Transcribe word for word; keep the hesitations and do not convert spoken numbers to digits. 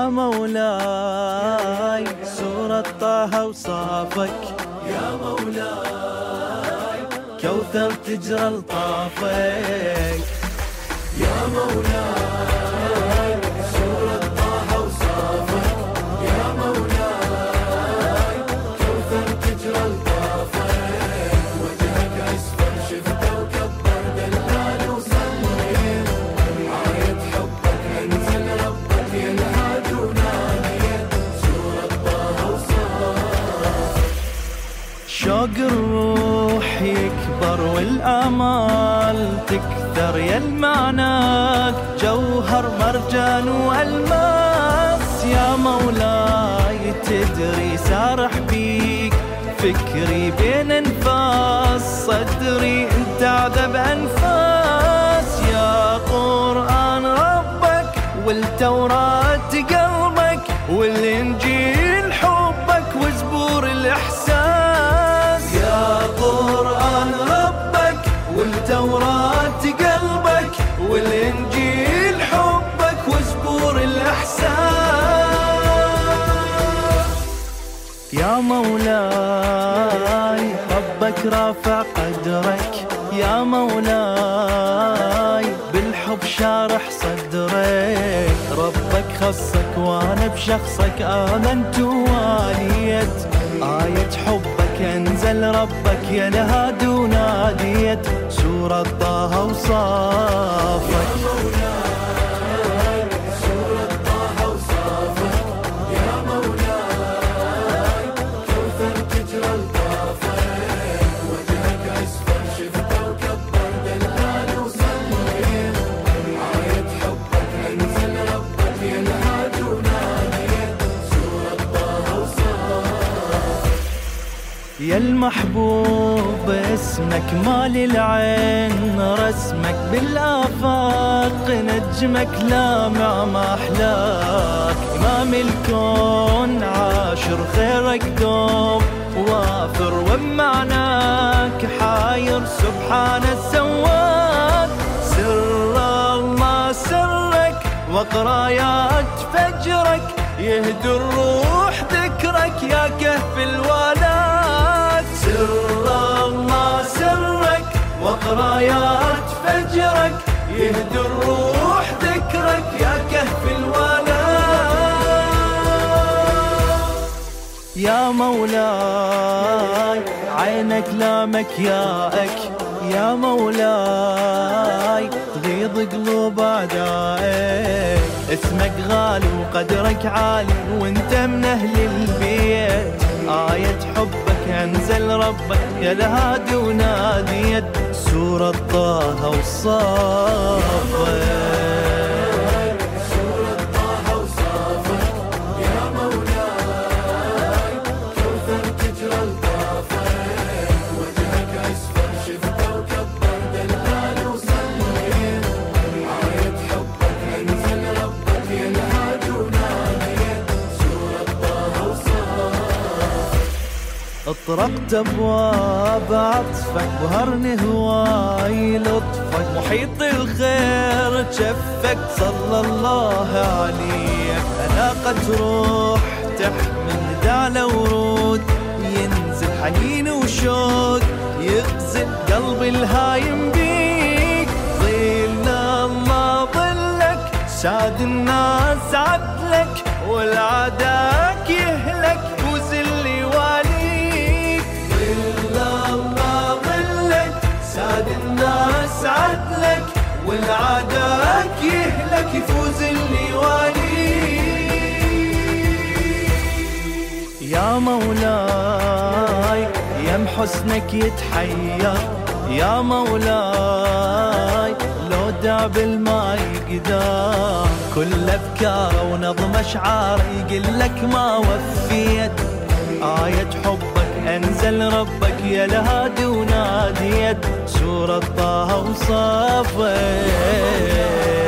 يا مولاي سورة طه وصافك يا مولاي كوثر تجرى لطافك يا مولاي سورة طه وصافك يا مولاي كوثر تجرى لطافك وجهك أصفر شفته وكبر دلال وصليت آية حبك أنزل ربك يا الهادي وناديت سورة طه وصافك شوق الروح يكبر والآمال تكثر يا المعناك جوهر مرجان والماس يا مولاي تدري سارح بيك فكري بين انفاس صدري انت عذب انفاس يا قرآن ربك والتوراة قلبك والانجيل حبك وزبور الاحساس يا قرآن ربك والتوراة قلبك والإنجيل حبك وزبور الإحسان يا مولاي ربك رافع قدرك يا مولاي بالحب شارح صدرك ربك خصك وانا بشخصك آمنت واليت آية حبك انزل ربك يا الهادي وناديت سورة طه وصافك يا مولاي سورة طه وصافك يا مولاي كوثر تجرى لطافك وجهك أصفر شفته وكبر دلال وصليت آية حبك أنزل ربك يا الهادي وناديت سورة طه وصافك يا المحبوب اسمك مال العين رسمك بالآفاق نجمك لامع ما أحلاك إمام الكون عاشر خيرك دوم وافر وبمعناك حاير سبحان السواك سر الله سرك وقرايات فجرك يهدي الروح ذكرك يا كهف الوالات سر الله سرك وقرايات فجرك يهدي الروح ذكرك يا كهف الوالات يا مولاي عينك لا مكياك يا مولاي تغيظ قلوب أعدائك اسمك غالي وقدرك عالي وانت من أهل البيت آية حبك أنزل ربك يا الهادي وناديت سورة طه وصافك اطرقت ابواب عطفك بهرني هواي لطفك محيط الخير شفك صلى الله عليك اناقة روح تحمل دعلة ورود ينزل حنين وشوق يغزل قلبي الهايم بيك ظل الله ظلك ساد الناس عدلك والعداك يهلك وزل والي ساد الناس عدلك والعداك يهلك يفوز اللي والي يا مولاي يم حسنك يتحير يا مولاي لو دعب الماء يقدر كل افكاره ونظم اشعار يقول لك ما وفيت آية حبك أنزل ربك يا الهادي وناديت سورة طه وصافك